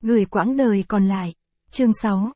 gửi quãng đời còn lại. Chương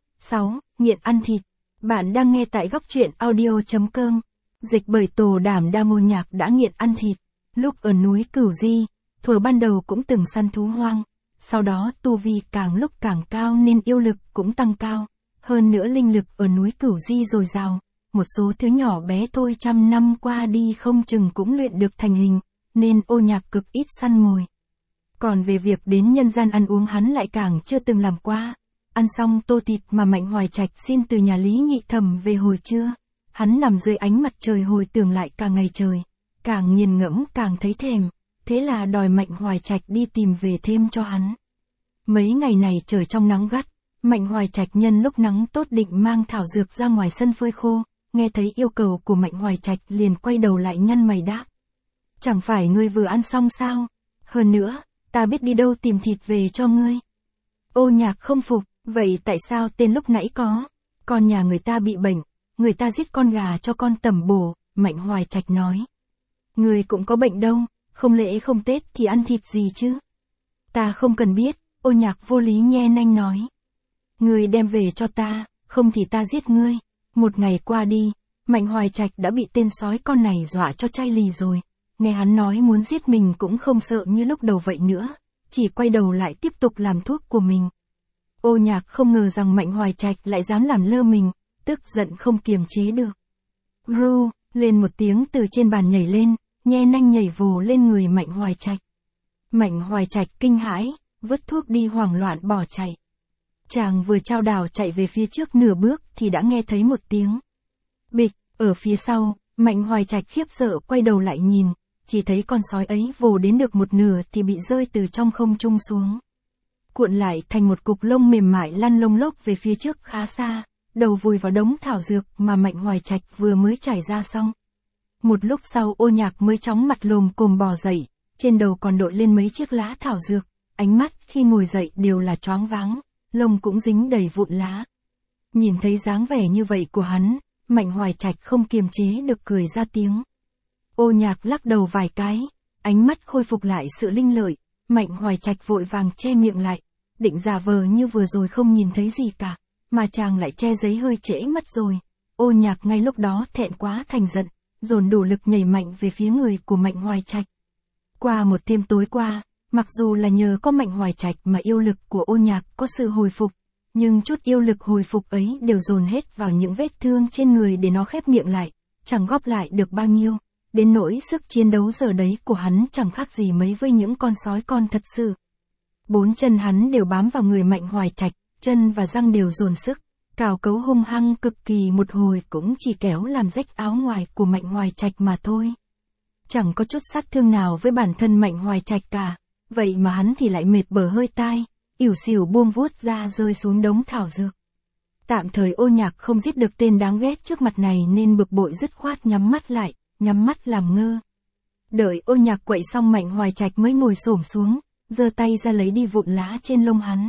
6, nghiện ăn thịt. Bạn đang nghe tại góc truyện audio.com. Dịch bởi Tổ Đảm Đa Mô Nhạc đã nghiện ăn thịt. Lúc ở núi Cửu Di, thuở ban đầu cũng từng săn thú hoang. Sau đó tu vi càng lúc càng cao nên yêu lực cũng tăng cao. Hơn nữa linh lực ở núi Cửu Di dồi dào. Một số thứ nhỏ bé thôi trăm năm qua đi không chừng cũng luyện được thành hình, nên Ô Nhạc cực ít săn mồi. Còn về việc đến nhân gian ăn uống hắn lại càng chưa từng làm qua. Ăn xong tô thịt mà Mạnh Hoài Trạch xin từ nhà Lý Nhị Thẩm về hồi trưa, hắn nằm dưới ánh mặt trời hồi tưởng lại cả ngày trời, càng nghiền ngẫm càng thấy thèm, thế là đòi Mạnh Hoài Trạch đi tìm về thêm cho hắn. Mấy ngày này trời trong nắng gắt, Mạnh Hoài Trạch nhân lúc nắng tốt định mang thảo dược ra ngoài sân phơi khô, nghe thấy yêu cầu của Mạnh Hoài Trạch liền quay đầu lại nhăn mày đáp. Chẳng phải ngươi vừa ăn xong sao? Hơn nữa, ta biết đi đâu tìm thịt về cho ngươi. Ô Nhạc không phục, vậy tại sao tên lúc nãy có? Con nhà người ta bị bệnh, người ta giết con gà cho con tẩm bổ, Mạnh Hoài Trạch nói. Ngươi cũng có bệnh đâu, không lẽ không Tết thì ăn thịt gì chứ? Ta không cần biết, Ô Nhạc vô lý nhe nanh nói. Ngươi đem về cho ta, không thì ta giết ngươi. Một ngày qua đi, Mạnh Hoài Trạch đã bị tên sói con này dọa cho chai lì rồi. Nghe hắn nói muốn giết mình cũng không sợ như lúc đầu vậy nữa, chỉ quay đầu lại tiếp tục làm thuốc của mình. Ô Nhạc không ngờ rằng Mạnh Hoài Trạch lại dám làm lơ mình, tức giận không kiềm chế được. Ru, lên một tiếng từ trên bàn nhảy lên, nhe nanh nhảy vồ lên người Mạnh Hoài Trạch. Mạnh Hoài Trạch kinh hãi, vứt thuốc đi hoảng loạn bỏ chạy. Chàng vừa chao đảo chạy về phía trước nửa bước thì đã nghe thấy một tiếng bịch, ở phía sau, Mạnh Hoài Trạch khiếp sợ quay đầu lại nhìn, chỉ thấy con sói ấy vồ đến được một nửa thì bị rơi từ trong không trung xuống. Cuộn lại thành một cục lông mềm mại lăn lông lốc về phía trước khá xa, đầu vùi vào đống thảo dược mà Mạnh Hoài Trạch vừa mới trải ra xong. Một lúc sau Ô Nhạc mới chóng mặt lồm cồm bò dậy, trên đầu còn đội lên mấy chiếc lá thảo dược, ánh mắt khi ngồi dậy đều là choáng váng, lông cũng dính đầy vụn lá. Nhìn thấy dáng vẻ như vậy của hắn, Mạnh Hoài Trạch không kiềm chế được cười ra tiếng. Ô Nhạc lắc đầu vài cái, ánh mắt khôi phục lại sự linh lợi, Mạnh Hoài Trạch vội vàng che miệng lại, định giả vờ như vừa rồi không nhìn thấy gì cả, mà chàng lại che giấy hơi trễ mất rồi. Ô Nhạc ngay lúc đó thẹn quá thành giận, dồn đủ lực nhảy mạnh về phía người của Mạnh Hoài Trạch. Qua một đêm tối qua, mặc dù là nhờ có Mạnh Hoài Trạch mà yêu lực của Ô Nhạc có sự hồi phục, nhưng chút yêu lực hồi phục ấy đều dồn hết vào những vết thương trên người để nó khép miệng lại, chẳng góp lại được bao nhiêu. Đến nỗi sức chiến đấu giờ đấy của hắn chẳng khác gì mấy với những con sói con thật sự. Bốn chân hắn đều bám vào người Mạnh Hoài Trạch, chân và răng đều dồn sức, cào cấu hung hăng cực kỳ một hồi cũng chỉ kéo làm rách áo ngoài của Mạnh Hoài Trạch mà thôi. Chẳng có chút sát thương nào với bản thân Mạnh Hoài Trạch cả, vậy mà hắn thì lại mệt bở hơi tai, ỉu xìu buông vuốt ra rơi xuống đống thảo dược. Tạm thời Ô Nhạc không giết được tên đáng ghét trước mặt này nên bực bội dứt khoát nhắm mắt lại, nhắm mắt làm ngơ. Đợi Ô Nhạc quậy xong Mạnh Hoài Trạch mới ngồi xổm xuống, giơ tay ra lấy đi vụn lá trên lông hắn.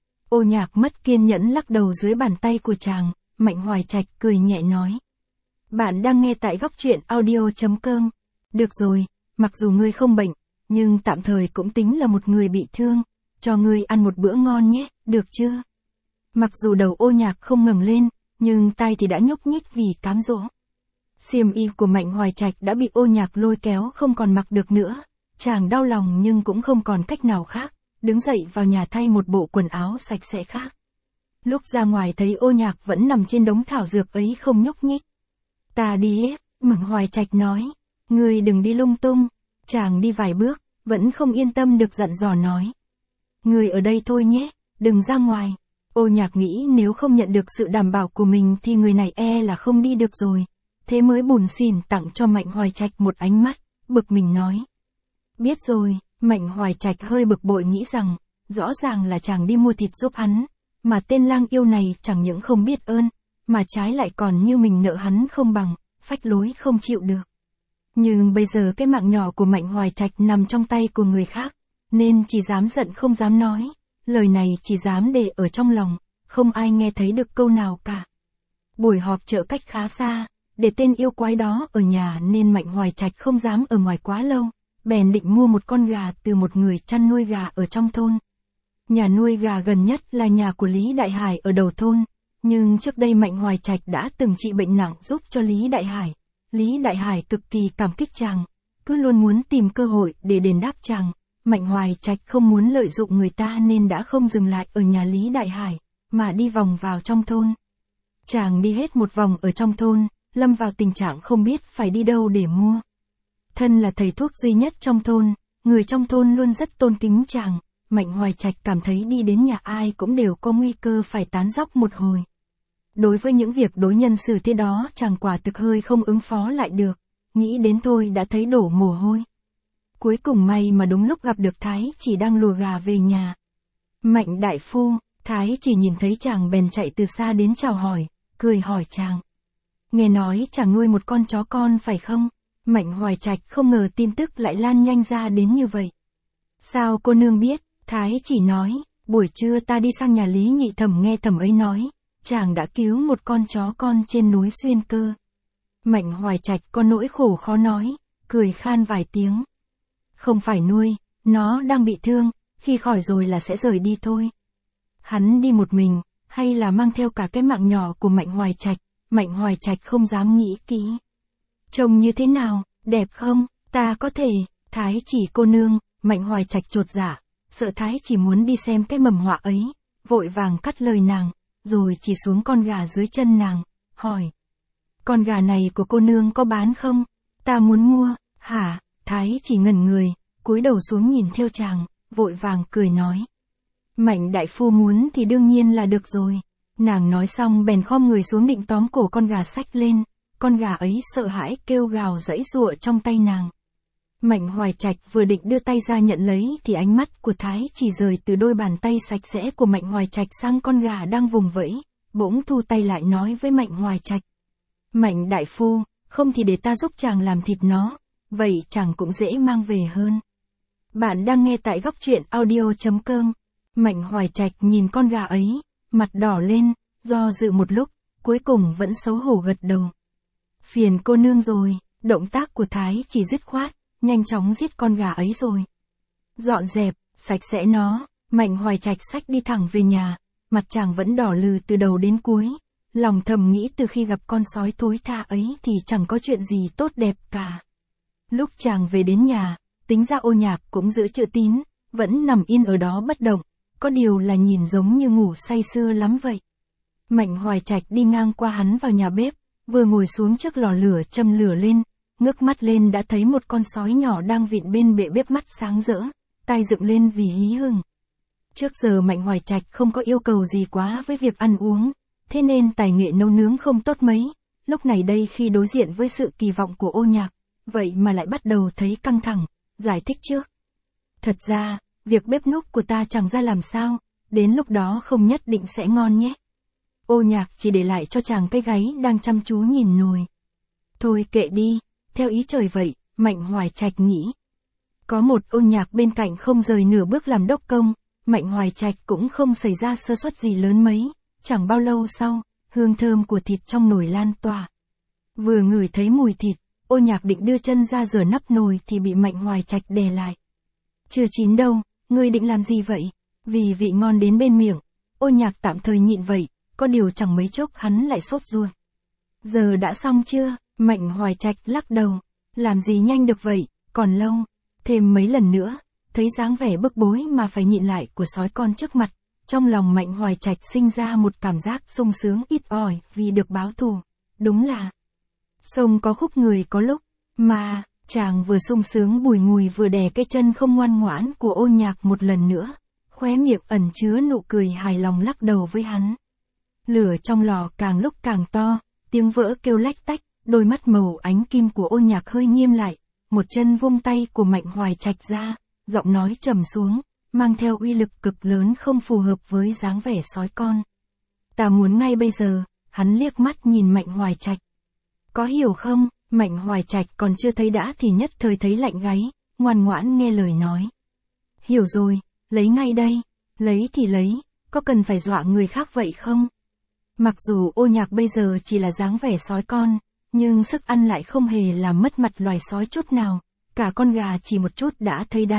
Ô Nhạc mất kiên nhẫn lắc đầu dưới bàn tay của chàng, Mạnh Hoài Trạch cười nhẹ nói. Bạn đang nghe tại góc truyện audio.com. Được rồi, mặc dù ngươi không bệnh, nhưng tạm thời cũng tính là một người bị thương, cho ngươi ăn một bữa ngon nhé, được chưa? Mặc dù đầu Ô Nhạc không ngẩng lên, nhưng tai thì đã nhúc nhích vì cám dỗ. Xiêm y của Mạnh Hoài Trạch đã bị Ô Nhạc lôi kéo không còn mặc được nữa, chàng đau lòng nhưng cũng không còn cách nào khác, đứng dậy vào nhà thay một bộ quần áo sạch sẽ khác. Lúc ra ngoài thấy Ô Nhạc vẫn nằm trên đống thảo dược ấy không nhúc nhích. Ta đi, Mạnh Hoài Trạch nói, ngươi đừng đi lung tung. Chàng đi vài bước, vẫn không yên tâm được dặn dò nói. Ngươi ở đây thôi nhé, đừng ra ngoài. Ô Nhạc nghĩ nếu không nhận được sự đảm bảo của mình thì người này là không đi được rồi. Thế mới bủn xỉn tặng cho Mạnh Hoài Trạch một ánh mắt, bực mình nói. Biết rồi, Mạnh Hoài Trạch hơi bực bội nghĩ rằng, rõ ràng là chàng đi mua thịt giúp hắn, mà tên lang yêu này chẳng những không biết ơn, mà trái lại còn như mình nợ hắn không bằng, phách lối không chịu được. Nhưng bây giờ cái mạng nhỏ của Mạnh Hoài Trạch nằm trong tay của người khác, nên chỉ dám giận không dám nói, lời này chỉ dám để ở trong lòng, không ai nghe thấy được câu nào cả. Buổi họp chợ cách khá xa, để tên yêu quái đó ở nhà nên Mạnh Hoài Trạch không dám ở ngoài quá lâu, bèn định mua một con gà từ một người chăn nuôi gà ở trong thôn. Nhà nuôi gà gần nhất là nhà của Lý Đại Hải ở đầu thôn, nhưng trước đây Mạnh Hoài Trạch đã từng trị bệnh nặng giúp cho Lý Đại Hải. Lý Đại Hải cực kỳ cảm kích chàng, cứ luôn muốn tìm cơ hội để đền đáp chàng. Mạnh Hoài Trạch không muốn lợi dụng người ta nên đã không dừng lại ở nhà Lý Đại Hải, mà đi vòng vào trong thôn. Chàng đi hết một vòng ở trong thôn, lâm vào tình trạng không biết phải đi đâu để mua. Thân là thầy thuốc duy nhất trong thôn, người trong thôn luôn rất tôn kính chàng. Mạnh Hoài Trạch cảm thấy đi đến nhà ai cũng đều có nguy cơ phải tán dóc một hồi. Đối với những việc đối nhân xử thế đó chàng quả thực hơi không ứng phó lại được, nghĩ đến thôi đã thấy đổ mồ hôi. Cuối cùng may mà đúng lúc gặp được Thái Chỉ đang lùa gà về nhà. Mạnh đại phu, Thái Chỉ nhìn thấy chàng bèn chạy từ xa đến chào hỏi, cười hỏi chàng. Nghe nói chàng nuôi một con chó con phải không? Mạnh Hoài Trạch không ngờ tin tức lại lan nhanh ra đến như vậy. Sao cô nương biết? Thái Chỉ nói, buổi trưa ta đi sang nhà Lý Nhị Thẩm nghe thẩm ấy nói, chàng đã cứu một con chó con trên núi Xuyên Cơ. Mạnh Hoài Trạch có nỗi khổ khó nói, cười khan vài tiếng. Không phải nuôi, nó đang bị thương, khi khỏi rồi là sẽ rời đi thôi. Hắn đi một mình, hay là mang theo cả cái mạng nhỏ của Mạnh Hoài Trạch? Mạnh Hoài Trạch không dám nghĩ kỹ. Trông như thế nào, đẹp không? Ta có thể. Thái Chỉ cô nương. Mạnh Hoài Trạch chột dạ, sợ Thái Chỉ muốn đi xem cái mầm họa ấy, vội vàng cắt lời nàng, rồi chỉ xuống con gà dưới chân nàng, hỏi. Con gà này của cô nương có bán không? Ta muốn mua. Hả? Thái Chỉ ngẩn người, cúi đầu xuống nhìn theo chàng, vội vàng cười nói. Mạnh đại phu muốn thì đương nhiên là được rồi. Nàng nói xong bèn khom người xuống định tóm cổ con gà xách lên, con gà ấy sợ hãi kêu gào giãy giụa trong tay nàng. Mạnh Hoài Trạch vừa định đưa tay ra nhận lấy thì ánh mắt của Thái Chỉ rời từ đôi bàn tay sạch sẽ của Mạnh Hoài Trạch sang con gà đang vùng vẫy, bỗng thu tay lại nói với Mạnh Hoài Trạch. Mạnh đại phu, không thì để ta giúp chàng làm thịt nó, vậy chàng cũng dễ mang về hơn. Bạn đang nghe tại góc truyện audio.com. Mạnh Hoài Trạch nhìn con gà ấy, mặt đỏ lên, do dự một lúc, cuối cùng vẫn xấu hổ gật đầu. Phiền cô nương rồi, động tác của Thái Chỉ dứt khoát, nhanh chóng giết con gà ấy rồi. Dọn dẹp, sạch sẽ nó, Mạnh Hoài Trạch xách đi thẳng về nhà, mặt chàng vẫn đỏ lừ từ đầu đến cuối, lòng thầm nghĩ từ khi gặp con sói thối tha ấy thì chẳng có chuyện gì tốt đẹp cả. Lúc chàng về đến nhà, tính ra Ô Nhạc cũng giữ chữ tín, vẫn nằm yên ở đó bất động, có điều là nhìn giống như ngủ say sưa lắm vậy. Mạnh Hoài Trạch đi ngang qua hắn vào nhà bếp, vừa ngồi xuống trước lò lửa châm lửa lên, ngước mắt lên đã thấy một con sói nhỏ đang vịn bên bệ bếp mắt sáng rỡ, tai dựng lên vì hí hửng. Trước giờ Mạnh Hoài Trạch không có yêu cầu gì quá với việc ăn uống, thế nên tài nghệ nấu nướng không tốt mấy, lúc này đây khi đối diện với sự kỳ vọng của Ô Nhạc, vậy mà lại bắt đầu thấy căng thẳng, giải thích trước. Thật ra, việc bếp núc của ta chẳng ra làm sao, đến lúc đó không nhất định sẽ ngon nhé. Ô Nhạc chỉ để lại cho chàng cái gáy đang chăm chú nhìn nồi. Thôi kệ đi, theo ý trời vậy, Mạnh Hoài Trạch nghĩ. Có một Ô Nhạc bên cạnh không rời nửa bước làm đốc công, Mạnh Hoài Trạch cũng không xảy ra sơ suất gì lớn mấy, chẳng bao lâu sau, hương thơm của thịt trong nồi lan tỏa. Vừa ngửi thấy mùi thịt, Ô Nhạc định đưa chân ra rửa nắp nồi thì bị Mạnh Hoài Trạch đè lại. Chưa chín đâu, ngươi định làm gì vậy? Vì vị ngon đến bên miệng, Ô Nhạc tạm thời nhịn vậy, có điều chẳng mấy chốc hắn lại sốt ruột. Giờ đã xong chưa? Mạnh Hoài Trạch lắc đầu. Làm gì nhanh được vậy, còn lâu. Thêm mấy lần nữa, thấy dáng vẻ bức bối mà phải nhịn lại của sói con trước mặt, trong lòng Mạnh Hoài Trạch sinh ra một cảm giác sung sướng ít ỏi vì được báo thù. Đúng là sông có khúc người có lúc, mà chàng vừa sung sướng bùi ngùi vừa đè cái chân không ngoan ngoãn của Ô Nhạc một lần nữa, khóe miệng ẩn chứa nụ cười hài lòng lắc đầu với hắn. Lửa trong lò càng lúc càng to, tiếng vỡ kêu lách tách, đôi mắt màu ánh kim của Ô Nhạc hơi nghiêm lại, một chân vung tay của Mạnh Hoài Trạch ra, giọng nói trầm xuống, mang theo uy lực cực lớn không phù hợp với dáng vẻ sói con. Ta muốn ngay bây giờ, hắn liếc mắt nhìn Mạnh Hoài Trạch. Có hiểu không? Mạnh Hoài Trạch còn chưa thấy đã thì nhất thời thấy lạnh gáy, ngoan ngoãn nghe lời nói. Hiểu rồi, lấy ngay đây. Lấy thì lấy, có cần phải dọa người khác vậy không? Mặc dù Ô Nhạc bây giờ chỉ là dáng vẻ sói con, nhưng sức ăn lại không hề làm mất mặt loài sói chút nào, cả con gà chỉ một chút đã thấy đáy,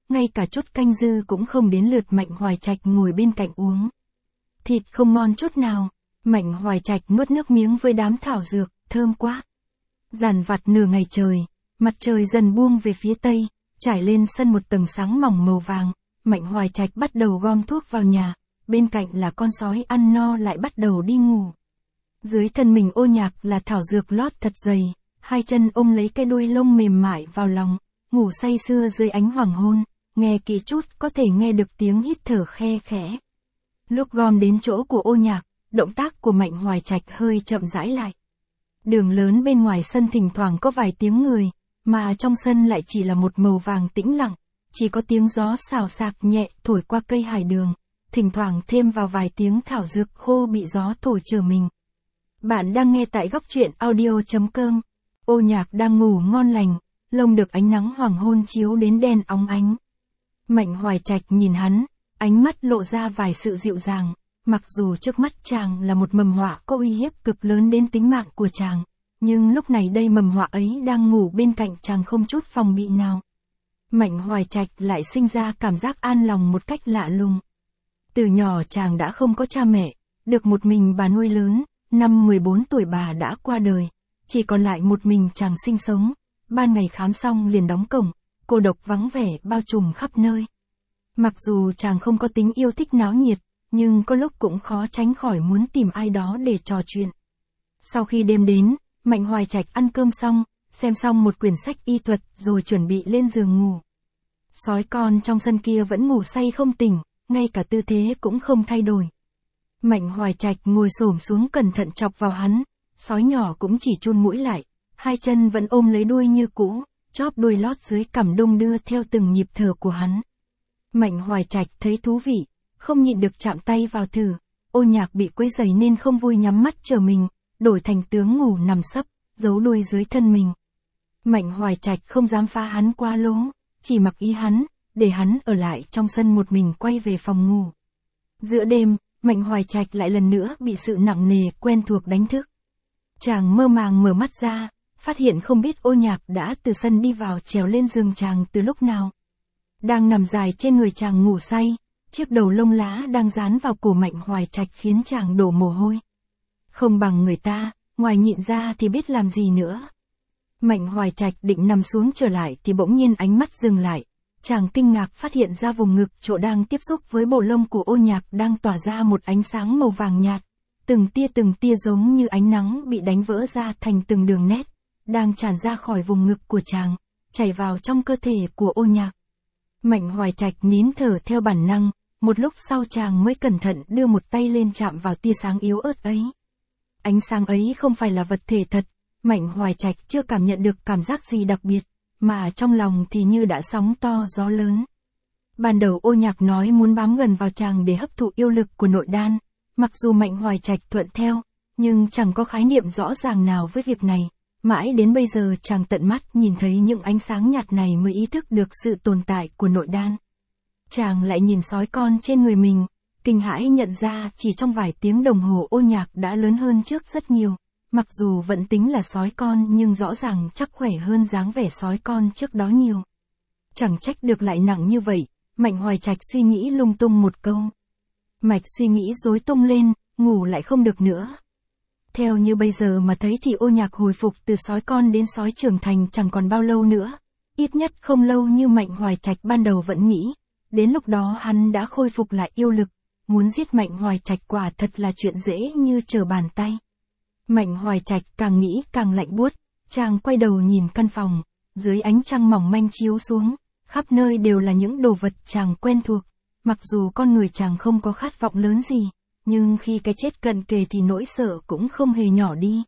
ngay cả chút canh dư cũng không đến lượt Mạnh Hoài Trạch ngồi bên cạnh uống. Thịt không ngon chút nào, Mạnh Hoài Trạch nuốt nước miếng với đám thảo dược, thơm quá. Dàn vặt nửa ngày trời, mặt trời dần buông về phía tây, trải lên sân một tầng sáng mỏng màu vàng, Mạnh Hoài Trạch bắt đầu gom thuốc vào nhà, bên cạnh là con sói ăn no lại bắt đầu đi ngủ. Dưới thân mình Ô Nhạc là thảo dược lót thật dày, hai chân ôm lấy cái đuôi lông mềm mại vào lòng, ngủ say sưa dưới ánh hoàng hôn, nghe kỹ chút có thể nghe được tiếng hít thở khe khẽ. Lúc gom đến chỗ của Ô Nhạc, động tác của Mạnh Hoài Trạch hơi chậm rãi lại. Đường lớn bên ngoài sân thỉnh thoảng có vài tiếng người, mà trong sân lại chỉ là một màu vàng tĩnh lặng, chỉ có tiếng gió xào xạc nhẹ thổi qua cây hải đường, thỉnh thoảng thêm vào vài tiếng thảo dược khô bị gió thổi trở mình. Bạn đang nghe tại góc truyện audio.com. Ô Nhạc đang ngủ ngon lành, lông được ánh nắng hoàng hôn chiếu đến đen óng ánh. Mạnh Hoài Trạch nhìn hắn, ánh mắt lộ ra vài sự dịu dàng, mặc dù trước mắt chàng là một mầm họa có uy hiếp cực lớn đến tính mạng của chàng, nhưng lúc này đây mầm họa ấy đang ngủ bên cạnh chàng không chút phòng bị nào. Mạnh Hoài Trạch lại sinh ra cảm giác an lòng một cách lạ lùng. Từ nhỏ chàng đã không có cha mẹ, được một mình bà nuôi lớn, năm 14 tuổi bà đã qua đời, chỉ còn lại một mình chàng sinh sống, ban ngày khám xong liền đóng cổng, cô độc vắng vẻ bao trùm khắp nơi. Mặc dù chàng không có tính yêu thích náo nhiệt, nhưng có lúc cũng khó tránh khỏi muốn tìm ai đó để trò chuyện. Sau khi đêm đến, Mạnh Hoài Trạch ăn cơm xong, xem xong một quyển sách y thuật rồi chuẩn bị lên giường ngủ. Sói con trong sân kia vẫn ngủ say không tỉnh, ngay cả tư thế cũng không thay đổi. Mạnh Hoài Trạch ngồi xổm xuống cẩn thận chọc vào hắn, sói nhỏ cũng chỉ chun mũi lại, hai chân vẫn ôm lấy đuôi như cũ, chóp đuôi lót dưới cằm đung đưa theo từng nhịp thở của hắn. Mạnh Hoài Trạch thấy thú vị, không nhịn được chạm tay vào thử, Ô Nhạc bị quấy rầy nên không vui nhắm mắt chờ mình, đổi thành tướng ngủ nằm sấp, giấu đuôi dưới thân mình. Mạnh Hoài Trạch không dám phá hắn qua lố, chỉ mặc ý hắn, để hắn ở lại trong sân một mình quay về phòng ngủ. Giữa đêm, Mạnh Hoài Trạch lại lần nữa bị sự nặng nề quen thuộc đánh thức. Chàng mơ màng mở mắt ra, phát hiện không biết Ô Nhạc đã từ sân đi vào trèo lên giường chàng từ lúc nào. Đang nằm dài trên người chàng ngủ say, chiếc đầu lông lá đang dán vào cổ Mạnh Hoài Trạch khiến chàng đổ mồ hôi. Không bằng người ta, ngoài nhịn ra thì biết làm gì nữa. Mạnh Hoài Trạch định nằm xuống trở lại thì bỗng nhiên ánh mắt dừng lại. Chàng kinh ngạc phát hiện ra vùng ngực chỗ đang tiếp xúc với bộ lông của Ô Nhạc đang tỏa ra một ánh sáng màu vàng nhạt. Từng tia giống như ánh nắng bị đánh vỡ ra thành từng đường nét, đang tràn ra khỏi vùng ngực của chàng, chảy vào trong cơ thể của Ô Nhạc. Mạnh Hoài Trạch nín thở theo bản năng, một lúc sau chàng mới cẩn thận đưa một tay lên chạm vào tia sáng yếu ớt ấy. Ánh sáng ấy không phải là vật thể thật, Mạnh Hoài Trạch chưa cảm nhận được cảm giác gì đặc biệt, mà trong lòng thì như đã sóng to gió lớn. Ban đầu Ô Nhạc nói muốn bám gần vào chàng để hấp thụ yêu lực của nội đan, mặc dù Mạnh Hoài Trạch thuận theo, nhưng chẳng có khái niệm rõ ràng nào với việc này. Mãi đến bây giờ chàng tận mắt nhìn thấy những ánh sáng nhạt này mới ý thức được sự tồn tại của nội đan. Chàng lại nhìn sói con trên người mình, kinh hãi nhận ra chỉ trong vài tiếng đồng hồ Ô Nhạc đã lớn hơn trước rất nhiều. Mặc dù vẫn tính là sói con nhưng rõ ràng chắc khỏe hơn dáng vẻ sói con trước đó nhiều. Chẳng trách được lại nặng như vậy, Mạnh Hoài Trạch suy nghĩ lung tung một câu. Mạch suy nghĩ rối tung lên, ngủ lại không được nữa. Theo như bây giờ mà thấy thì Ô Nhạc hồi phục từ sói con đến sói trưởng thành chẳng còn bao lâu nữa. Ít nhất không lâu như Mạnh Hoài Trạch ban đầu vẫn nghĩ. Đến lúc đó hắn đã khôi phục lại yêu lực, muốn giết Mạnh Hoài Trạch quả thật là chuyện dễ như trở bàn tay. Mạnh Hoài Trạch càng nghĩ càng lạnh buốt, chàng quay đầu nhìn căn phòng, dưới ánh trăng mỏng manh chiếu xuống, khắp nơi đều là những đồ vật chàng quen thuộc, mặc dù con người chàng không có khát vọng lớn gì, nhưng khi cái chết cận kề thì nỗi sợ cũng không hề nhỏ đi.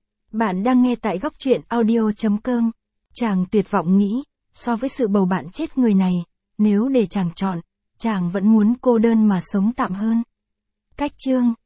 Bạn đang nghe tại góc truyện audio.com, chàng tuyệt vọng nghĩ, so với sự bầu bạn chết người này, nếu để chàng chọn, chàng vẫn muốn cô đơn mà sống tạm hơn. Cách chương